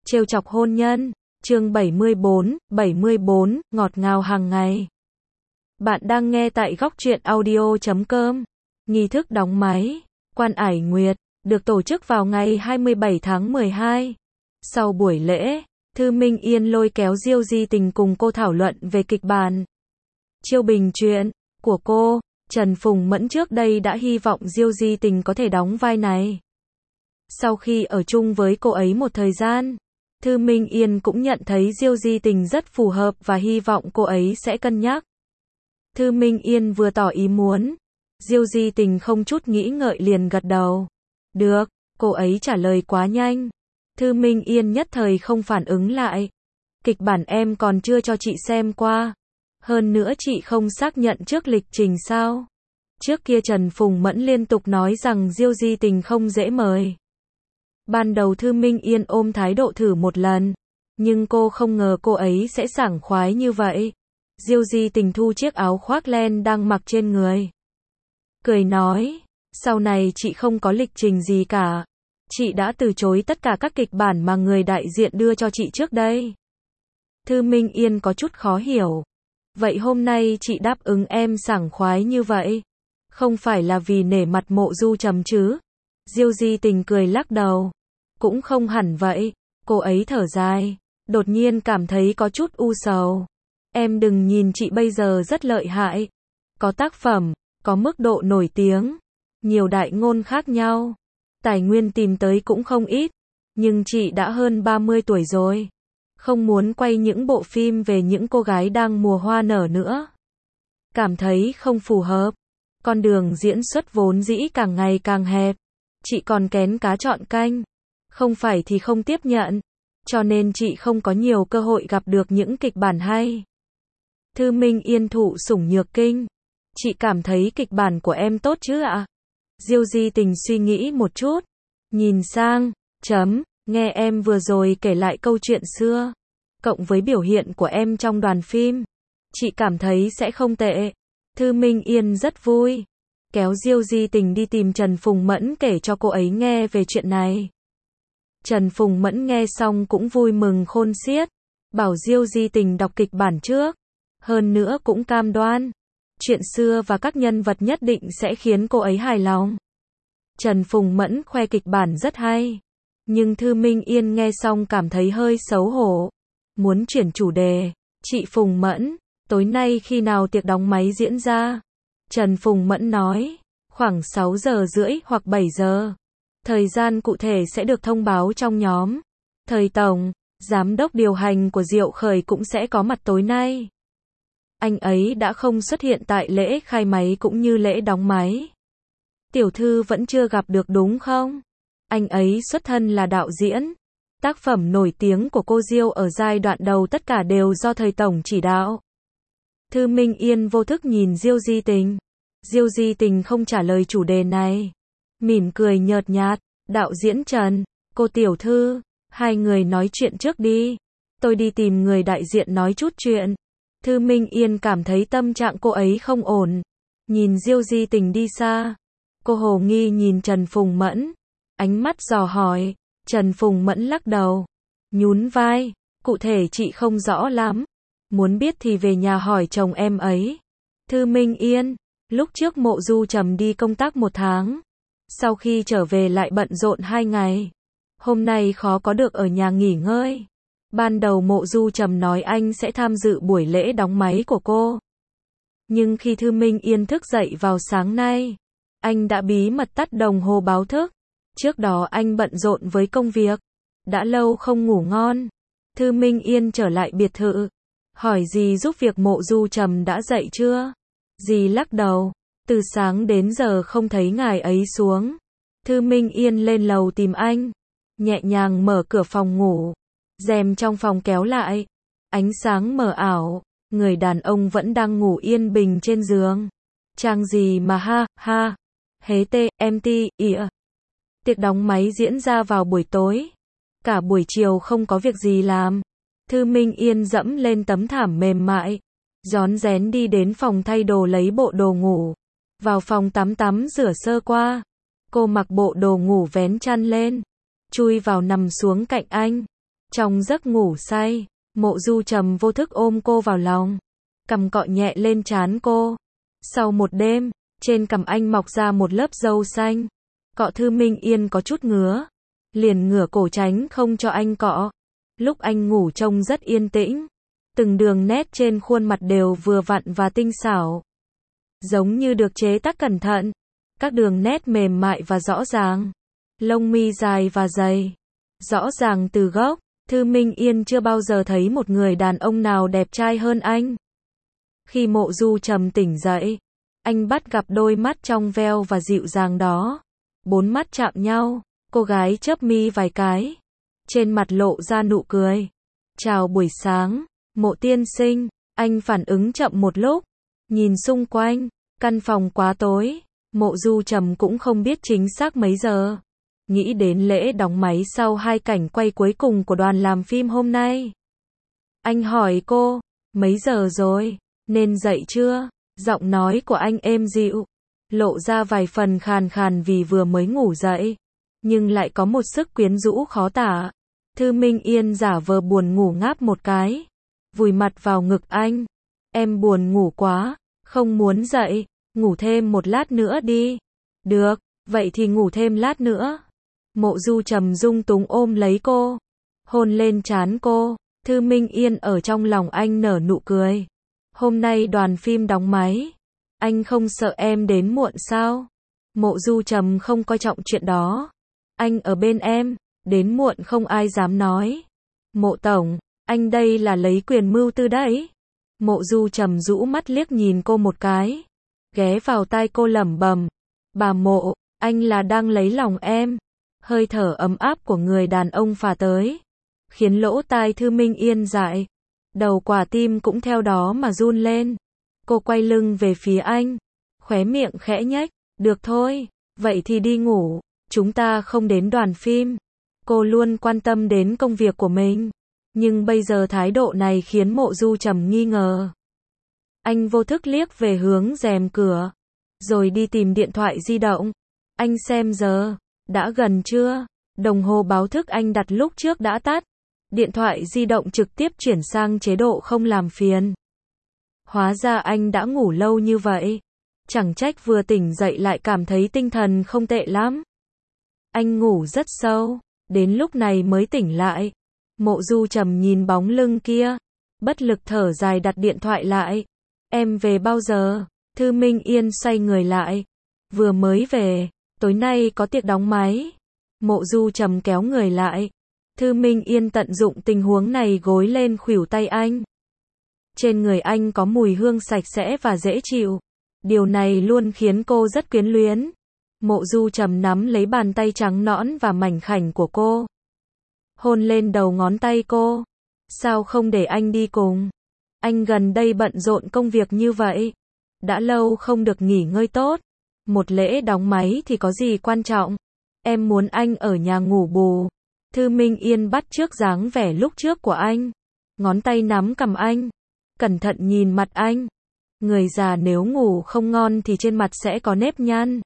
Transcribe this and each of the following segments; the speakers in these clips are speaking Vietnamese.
Trêu chọc hôn nhân, chương 74, ngọt ngào hàng ngày. Bạn đang nghe tại góc truyện audio.com. Nghi thức đóng máy, Quan Ải Nguyệt, được tổ chức vào ngày 27 tháng 12. Sau buổi lễ, Thư Minh Yên lôi kéo Diêu Di Tình cùng cô thảo luận về kịch bản. Chiêu bình truyện của cô, Trần Phùng Mẫn trước đây đã hy vọng Diêu Di Tình có thể đóng vai này. Sau khi ở chung với cô ấy một thời gian, Thư Minh Yên cũng nhận thấy Diêu Di Tình rất phù hợp và hy vọng cô ấy sẽ cân nhắc. Thư Minh Yên vừa tỏ ý muốn, Diêu Di Tình không chút nghĩ ngợi liền gật đầu. Được, cô ấy trả lời quá nhanh. Thư Minh Yên nhất thời không phản ứng lại. Kịch bản em còn chưa cho chị xem qua. Hơn nữa chị không xác nhận trước lịch trình sao? Trước kia Trần Phùng Mẫn liên tục nói rằng Diêu Di Tình không dễ mời. Ban đầu Thư Minh Yên ôm thái độ thử một lần, nhưng cô không ngờ cô ấy sẽ sảng khoái như vậy. Diêu Di Tình thu chiếc áo khoác len đang mặc trên người, cười nói, sau này chị không có lịch trình gì cả. Chị đã từ chối tất cả các kịch bản mà người đại diện đưa cho chị trước đây. Thư Minh Yên có chút khó hiểu. Vậy hôm nay chị đáp ứng em sảng khoái như vậy, không phải là vì nể mặt Mộ Du Trầm chứ? Diêu Di Tình cười lắc đầu. Cũng không hẳn vậy, cô ấy thở dài, đột nhiên cảm thấy có chút u sầu. Em đừng nhìn chị bây giờ rất lợi hại, có tác phẩm, có mức độ nổi tiếng, nhiều đại ngôn khác nhau, tài nguyên tìm tới cũng không ít, nhưng chị đã hơn 30 tuổi rồi, không muốn quay những bộ phim về những cô gái đang mùa hoa nở nữa. Cảm thấy không phù hợp, con đường diễn xuất vốn dĩ càng ngày càng hẹp, chị còn kén cá chọn canh. Không phải thì không tiếp nhận, cho nên chị không có nhiều cơ hội gặp được những kịch bản hay. Thư Minh Yên thụ sủng nhược kinh. Chị cảm thấy kịch bản của em tốt chứ ạ? Diêu Di Tình suy nghĩ một chút, nhìn sang, nghe em vừa rồi kể lại câu chuyện xưa, cộng với biểu hiện của em trong đoàn phim, chị cảm thấy sẽ không tệ. Thư Minh Yên rất vui, kéo Diêu Di Tình đi tìm Trần Phùng Mẫn kể cho cô ấy nghe về chuyện này. Trần Phùng Mẫn nghe xong cũng vui mừng khôn xiết, bảo Diêu Di Tình đọc kịch bản trước, hơn nữa cũng cam đoan, chuyện xưa và các nhân vật nhất định sẽ khiến cô ấy hài lòng. Trần Phùng Mẫn khoe kịch bản rất hay, nhưng Thư Minh Yên nghe xong cảm thấy hơi xấu hổ, muốn chuyển chủ đề. Chị Phùng Mẫn, tối nay khi nào tiệc đóng máy diễn ra? Trần Phùng Mẫn nói, khoảng 6 giờ rưỡi hoặc 7 giờ. Thời gian cụ thể sẽ được thông báo trong nhóm. Thời tổng, giám đốc điều hành của Diệu Khởi cũng sẽ có mặt tối nay. Anh ấy đã không xuất hiện tại lễ khai máy cũng như lễ đóng máy. Tiểu thư vẫn chưa gặp được đúng không? Anh ấy xuất thân là đạo diễn. Tác phẩm nổi tiếng của cô Diêu ở giai đoạn đầu tất cả đều do thời tổng chỉ đạo. Thư Minh Yên vô thức nhìn Diêu Di Tình. Diêu Di Tình không trả lời chủ đề này. Mỉm cười nhợt nhạt, đạo diễn Trần, cô tiểu thư, hai người nói chuyện trước đi. Tôi đi tìm người đại diện nói chút chuyện. Thư Minh Yên cảm thấy tâm trạng cô ấy không ổn. Nhìn Diêu Di Tình đi xa. Cô hồ nghi nhìn Trần Phùng Mẫn. Ánh mắt dò hỏi. Trần Phùng Mẫn lắc đầu. Nhún vai. Cụ thể chị không rõ lắm. Muốn biết thì về nhà hỏi chồng em ấy. Thư Minh Yên. Lúc trước Mộ Du Trầm đi công tác 1 tháng. Sau khi trở về lại bận rộn 2 ngày. Hôm nay khó có được ở nhà nghỉ ngơi. Ban đầu Mộ Du Trầm nói anh sẽ tham dự buổi lễ đóng máy của cô. Nhưng khi Thư Minh Yên thức dậy vào sáng nay, anh đã bí mật tắt đồng hồ báo thức. Trước đó anh bận rộn với công việc, đã lâu không ngủ ngon. Thư Minh Yên trở lại biệt thự, hỏi dì giúp việc Mộ Du Trầm đã dậy chưa? Dì lắc đầu, từ sáng đến giờ không thấy ngài ấy xuống. Thư Minh Yên lên lầu tìm anh, nhẹ nhàng mở cửa phòng ngủ, rèm trong phòng kéo lại, ánh sáng mờ ảo, người đàn ông vẫn đang ngủ yên bình trên giường. Trang gì mà ha, hế tê, em ti, ỉa. Tiệc đóng máy diễn ra vào buổi tối, cả buổi chiều không có việc gì làm. Thư Minh Yên dẫm lên tấm thảm mềm mại, rón rén đi đến phòng thay đồ lấy bộ đồ ngủ. Vào phòng tắm rửa sơ qua. Cô mặc bộ đồ ngủ vén chăn lên, chui vào nằm xuống cạnh anh. Trong giấc ngủ say, Mộ Du Trầm vô thức ôm cô vào lòng, cằm cọ nhẹ lên trán cô. Sau một đêm, trên cằm anh mọc ra một lớp râu xanh. Cọ Thư Minh Yên có chút ngứa, liền ngửa cổ tránh không cho anh cọ. Lúc anh ngủ trông rất yên tĩnh, từng đường nét trên khuôn mặt đều vừa vặn và tinh xảo, giống như được chế tác cẩn thận. Các đường nét mềm mại và rõ ràng, lông mi dài và dày, rõ ràng từ gốc. Thư Minh Yên chưa bao giờ thấy một người đàn ông nào đẹp trai hơn anh. Khi Mộ Du Trầm tỉnh dậy, anh bắt gặp đôi mắt trong veo và dịu dàng đó. Bốn mắt chạm nhau, cô gái chớp mi vài cái, trên mặt lộ ra nụ cười. Chào buổi sáng, Mộ tiên sinh. Anh phản ứng chậm một lúc, nhìn xung quanh, căn phòng quá tối, Mộ Du Trầm cũng không biết chính xác mấy giờ. Nghĩ đến lễ đóng máy sau 2 cảnh quay cuối cùng của đoàn làm phim hôm nay. Anh hỏi cô, mấy giờ rồi, nên dậy chưa? Giọng nói của anh êm dịu, lộ ra vài phần khàn khàn vì vừa mới ngủ dậy, nhưng lại có một sức quyến rũ khó tả. Thư Minh Yên giả vờ buồn ngủ ngáp một cái, vùi mặt vào ngực anh. Em buồn ngủ quá, không muốn dậy, ngủ thêm một lát nữa đi. Được, vậy thì ngủ thêm lát nữa. Mộ Du Trầm dung túng ôm lấy cô, hôn lên trán cô. Thư Minh Yên ở trong lòng anh nở nụ cười. Hôm nay đoàn phim đóng máy, anh không sợ em đến muộn sao? Mộ Du Trầm không coi trọng chuyện đó. Anh ở bên em, đến muộn không ai dám nói. Mộ tổng, anh đây là lấy quyền mưu tư đấy. Mộ Du Trầm rũ mắt liếc nhìn cô một cái, ghé vào tai cô lẩm bẩm, bà Mộ, anh là đang lấy lòng em. Hơi thở ấm áp của người đàn ông phả tới, khiến lỗ tai Thư Minh Yên dại, đầu quả tim cũng theo đó mà run lên. Cô quay lưng về phía anh, khóe miệng khẽ nhếch, được thôi, vậy thì đi ngủ, chúng ta không đến đoàn phim. Cô luôn quan tâm đến công việc của mình, nhưng bây giờ thái độ này khiến Mộ Du Trầm nghi ngờ. Anh vô thức liếc về hướng rèm cửa, rồi đi tìm điện thoại di động. Anh xem giờ, đã gần chưa? Đồng hồ báo thức anh đặt lúc trước đã tắt. Điện thoại di động trực tiếp chuyển sang chế độ không làm phiền. Hóa ra anh đã ngủ lâu như vậy. Chẳng trách vừa tỉnh dậy lại cảm thấy tinh thần không tệ lắm. Anh ngủ rất sâu, đến lúc này mới tỉnh lại. Mộ Du Trầm nhìn bóng lưng kia, bất lực thở dài đặt điện thoại lại. Em về bao giờ? Thư Minh Yên xoay người lại. Vừa mới về, tối nay có tiệc đóng máy. Mộ Du Trầm kéo người lại. Thư Minh Yên tận dụng tình huống này gối lên khuỷu tay anh. Trên người anh có mùi hương sạch sẽ và dễ chịu. Điều này luôn khiến cô rất quyến luyến. Mộ Du Trầm nắm lấy bàn tay trắng nõn và mảnh khảnh của cô, hôn lên đầu ngón tay cô. Sao không để anh đi cùng? Anh gần đây bận rộn công việc như vậy, đã lâu không được nghỉ ngơi tốt. Một lễ đóng máy thì có gì quan trọng? Em muốn anh ở nhà ngủ bù. Thư Minh Yên bắt chước dáng vẻ lúc trước của anh, ngón tay nắm cằm anh, cẩn thận nhìn mặt anh. Người già nếu ngủ không ngon thì trên mặt sẽ có nếp nhăn.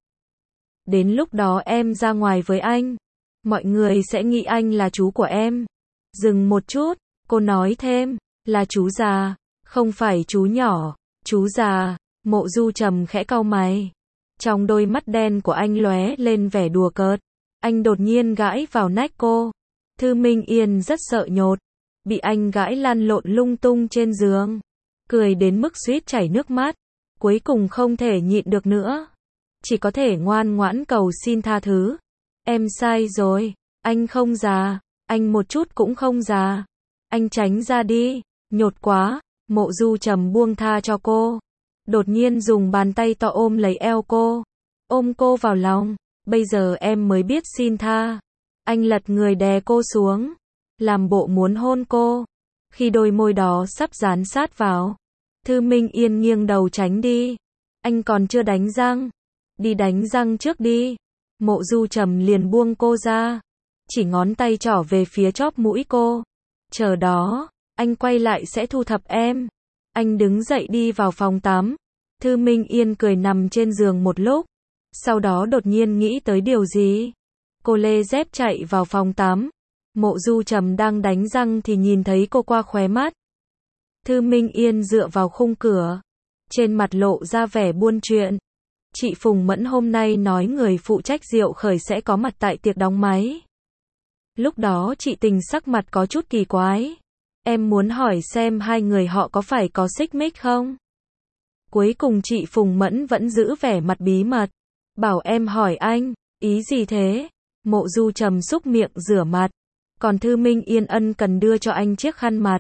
Đến lúc đó em ra ngoài với anh, mọi người sẽ nghĩ anh là chú của em. Dừng một chút, cô nói thêm, là chú già, không phải chú nhỏ. Chú già. Mộ Du Trầm khẽ cau mày. Trong đôi mắt đen của anh lóe lên vẻ đùa cợt. Anh đột nhiên gãi vào nách cô. Thư Minh Yên rất sợ nhột, bị anh gãi lăn lộn lung tung trên giường, cười đến mức suýt chảy nước mắt. Cuối cùng không thể nhịn được nữa, chỉ có thể ngoan ngoãn cầu xin tha thứ. Em sai rồi, anh không già, anh một chút cũng không già. Anh tránh ra đi, nhột quá. Mộ Du Trầm buông tha cho cô, đột nhiên dùng bàn tay to ôm lấy eo cô, ôm cô vào lòng. Bây giờ em mới biết xin tha. Anh lật người đè cô xuống, làm bộ muốn hôn cô. Khi đôi môi đó sắp dán sát vào, Thư Minh Yên nghiêng đầu tránh đi. Anh còn chưa đánh răng, đi đánh răng trước đi. Mộ Du Trầm liền buông cô ra, chỉ ngón tay trỏ về phía chóp mũi cô. Chờ đó, anh quay lại sẽ thu thập em. Anh đứng dậy đi vào phòng tắm. Thư Minh Yên cười nằm trên giường một lúc, sau đó đột nhiên nghĩ tới điều gì. Cô lê dép chạy vào phòng tắm, Mộ Du Trầm đang đánh răng thì nhìn thấy cô qua khóe mắt. Thư Minh Yên dựa vào khung cửa, trên mặt lộ ra vẻ buôn chuyện. Chị Phùng Mẫn hôm nay nói người phụ trách Diệu Khởi sẽ có mặt tại tiệc đóng máy. Lúc đó chị Tình sắc mặt có chút kỳ quái. Em muốn hỏi xem hai người họ có phải có xích mích không? Cuối cùng chị Phùng Mẫn vẫn giữ vẻ mặt bí mật. Bảo em hỏi anh, ý gì thế? Mộ Du Trầm xúc miệng rửa mặt. Còn Thư Minh Yên ân cần đưa cho anh chiếc khăn mặt.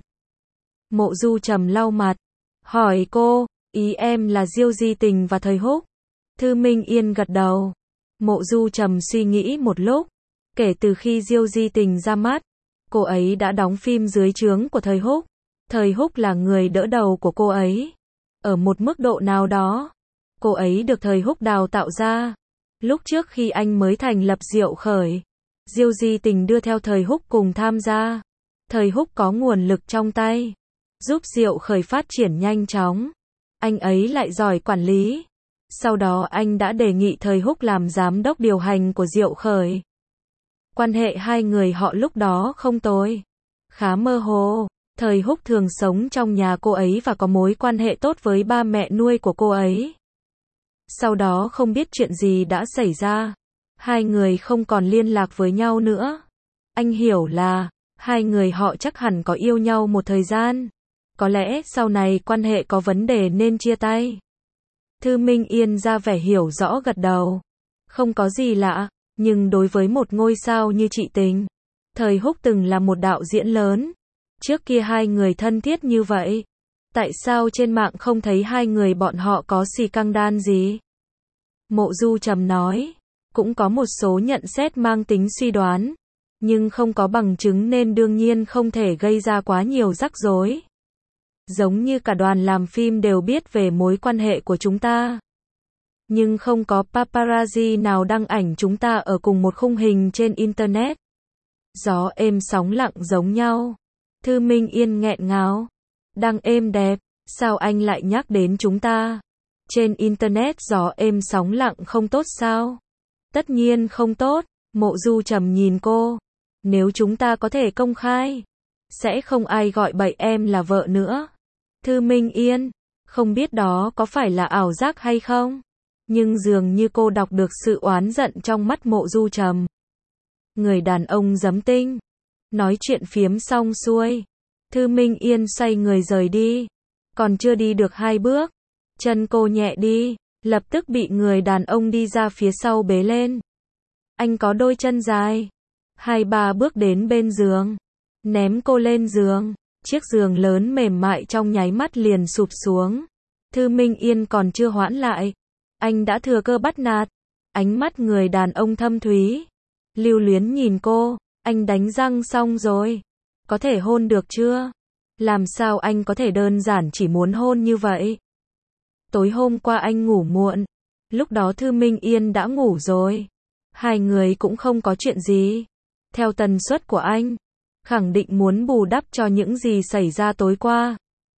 Mộ Du Trầm lau mặt. Hỏi cô, ý em là Diêu Di Tình và Thời Húc. Thư Minh Yên gật đầu. Mộ Du Trầm suy nghĩ một lúc. Kể từ khi Diêu Di Tình ra mắt, cô ấy đã đóng phim dưới trướng của Thời Húc. Thời Húc là người đỡ đầu của cô ấy. Ở một mức độ nào đó, cô ấy được Thời Húc đào tạo ra. Lúc trước khi anh mới thành lập Diệu Khởi, Diêu Di Tình đưa theo Thời Húc cùng tham gia. Thời Húc có nguồn lực trong tay, giúp Diệu Khởi phát triển nhanh chóng. Anh ấy lại giỏi quản lý. Sau đó anh đã đề nghị Thời Húc làm giám đốc điều hành của Diệu Khởi. Quan hệ hai người họ lúc đó không tồi, khá mơ hồ. Thời Húc thường sống trong nhà cô ấy và có mối quan hệ tốt với ba mẹ nuôi của cô ấy. Sau đó không biết chuyện gì đã xảy ra, hai người không còn liên lạc với nhau nữa. Anh hiểu là hai người họ chắc hẳn có yêu nhau một thời gian. Có lẽ sau này quan hệ có vấn đề nên chia tay. Thư Minh Yên ra vẻ hiểu rõ gật đầu. Không có gì lạ, nhưng đối với một ngôi sao như chị Tình, Thời Húc từng là một đạo diễn lớn. Trước kia hai người thân thiết như vậy. Tại sao trên mạng không thấy hai người bọn họ có xì căng đan gì? Mộ Du Trầm nói. Cũng có một số nhận xét mang tính suy đoán, nhưng không có bằng chứng nên đương nhiên không thể gây ra quá nhiều rắc rối. Giống như cả đoàn làm phim đều biết về mối quan hệ của chúng ta. Nhưng không có paparazzi nào đăng ảnh chúng ta ở cùng một khung hình trên Internet. Gió êm sóng lặng giống nhau. Thư Minh Yên nghẹn ngào. Đang êm đẹp, sao anh lại nhắc đến chúng ta? Trên Internet gió êm sóng lặng không tốt sao? Tất nhiên không tốt. Mộ Du Trầm nhìn cô. Nếu chúng ta có thể công khai, sẽ không ai gọi bậy em là vợ nữa. Thư Minh Yên, không biết đó có phải là ảo giác hay không? Nhưng dường như cô đọc được sự oán giận trong mắt Mộ Du Trầm. Người đàn ông giấm tinh. Nói chuyện phiếm xong xuôi, Thư Minh Yên xoay người rời đi. Còn chưa đi được 2 bước, chân cô nhẹ đi, lập tức bị người đàn ông đi ra phía sau bế lên. Anh có đôi chân dài. 2-3 bước đến bên giường, ném cô lên giường. Chiếc giường lớn mềm mại trong nháy mắt liền sụp xuống. Thư Minh Yên còn chưa hoãn lại, anh đã thừa cơ bắt nạt. Ánh mắt người đàn ông thâm thúy, lưu luyến nhìn cô. Anh đánh răng xong rồi, có thể hôn được chưa? Làm sao anh có thể đơn giản chỉ muốn hôn như vậy? Tối hôm qua anh ngủ muộn, lúc đó Thư Minh Yên đã ngủ rồi. Hai người cũng không có chuyện gì. Theo tần suất của anh, khẳng định muốn bù đắp cho những gì xảy ra tối qua.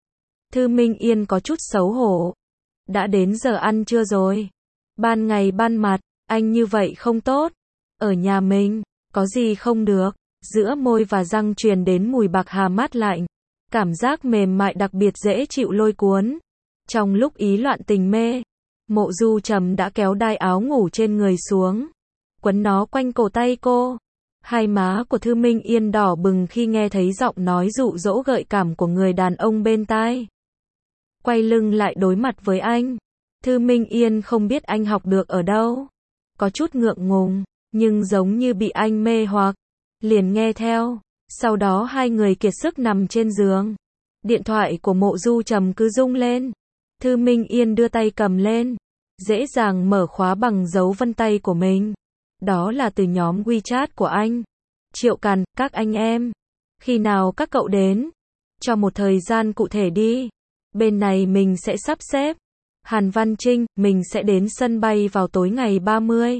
Thư Minh Yên có chút xấu hổ. Đã đến giờ ăn trưa rồi. Ban ngày ban mặt, anh như vậy không tốt. Ở nhà mình, có gì không được. Giữa môi và răng truyền đến mùi bạc hà mát lạnh. Cảm giác mềm mại đặc biệt dễ chịu lôi cuốn. Trong lúc ý loạn tình mê, Mộ Du Trầm đã kéo đai áo ngủ trên người xuống, quấn nó quanh cổ tay cô. Hai má của Thư Minh Yên đỏ bừng khi nghe thấy giọng nói dụ dỗ gợi cảm của người đàn ông bên tai. Quay lưng lại đối mặt với anh. Thư Minh Yên không biết anh học được ở đâu. Có chút ngượng ngùng, nhưng giống như bị anh mê hoặc, liền nghe theo. Sau đó hai người kiệt sức nằm trên giường. Điện thoại của Mộ Du Trầm cứ rung lên. Thư Minh Yên đưa tay cầm lên, dễ dàng mở khóa bằng dấu vân tay của mình. Đó là từ nhóm WeChat của anh. Triệu Càn, các anh em. Khi nào các cậu đến? Cho một thời gian cụ thể đi. Bên này mình sẽ sắp xếp. Hàn Văn Trinh, mình sẽ đến sân bay vào tối ngày 30.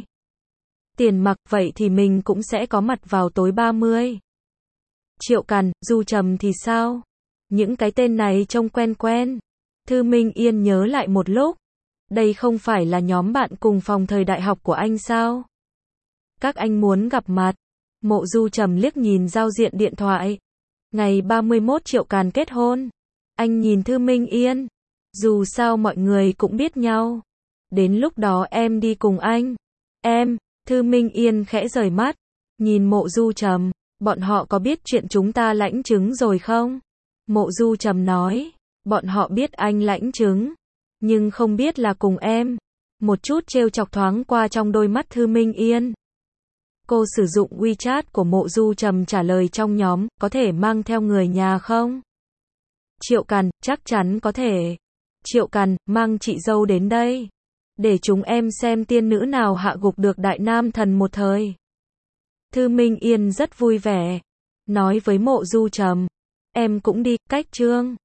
Tiền Mặc, vậy thì mình cũng sẽ có mặt vào tối 30. Triệu Càn, Du Trầm thì sao? Những cái tên này trông quen quen. Thư Minh Yên nhớ lại một lúc. Đây không phải là nhóm bạn cùng phòng thời đại học của anh sao? Các anh muốn gặp mặt. Mộ Du Trầm liếc nhìn giao diện điện thoại. Ngày 31 Triệu Càn kết hôn. Anh nhìn Thư Minh Yên. Dù sao mọi người cũng biết nhau. Đến lúc đó em đi cùng anh. Em, Thư Minh Yên khẽ rời mắt. Nhìn Mộ Du Trầm. Bọn họ có biết chuyện chúng ta lãnh chứng rồi không? Mộ Du Trầm nói. Bọn họ biết anh lãnh chứng. Nhưng không biết là cùng em. Một chút trêu chọc thoáng qua trong đôi mắt Thư Minh Yên. Cô sử dụng WeChat của Mộ Du Trầm trả lời trong nhóm, có thể mang theo người nhà không? Triệu Càn, chắc chắn có thể. Triệu Càn, mang chị dâu đến đây. Để chúng em xem tiên nữ nào hạ gục được đại nam thần một thời. Thư Minh Yên rất vui vẻ. Nói với Mộ Du Trầm. Em cũng đi, cách Trương.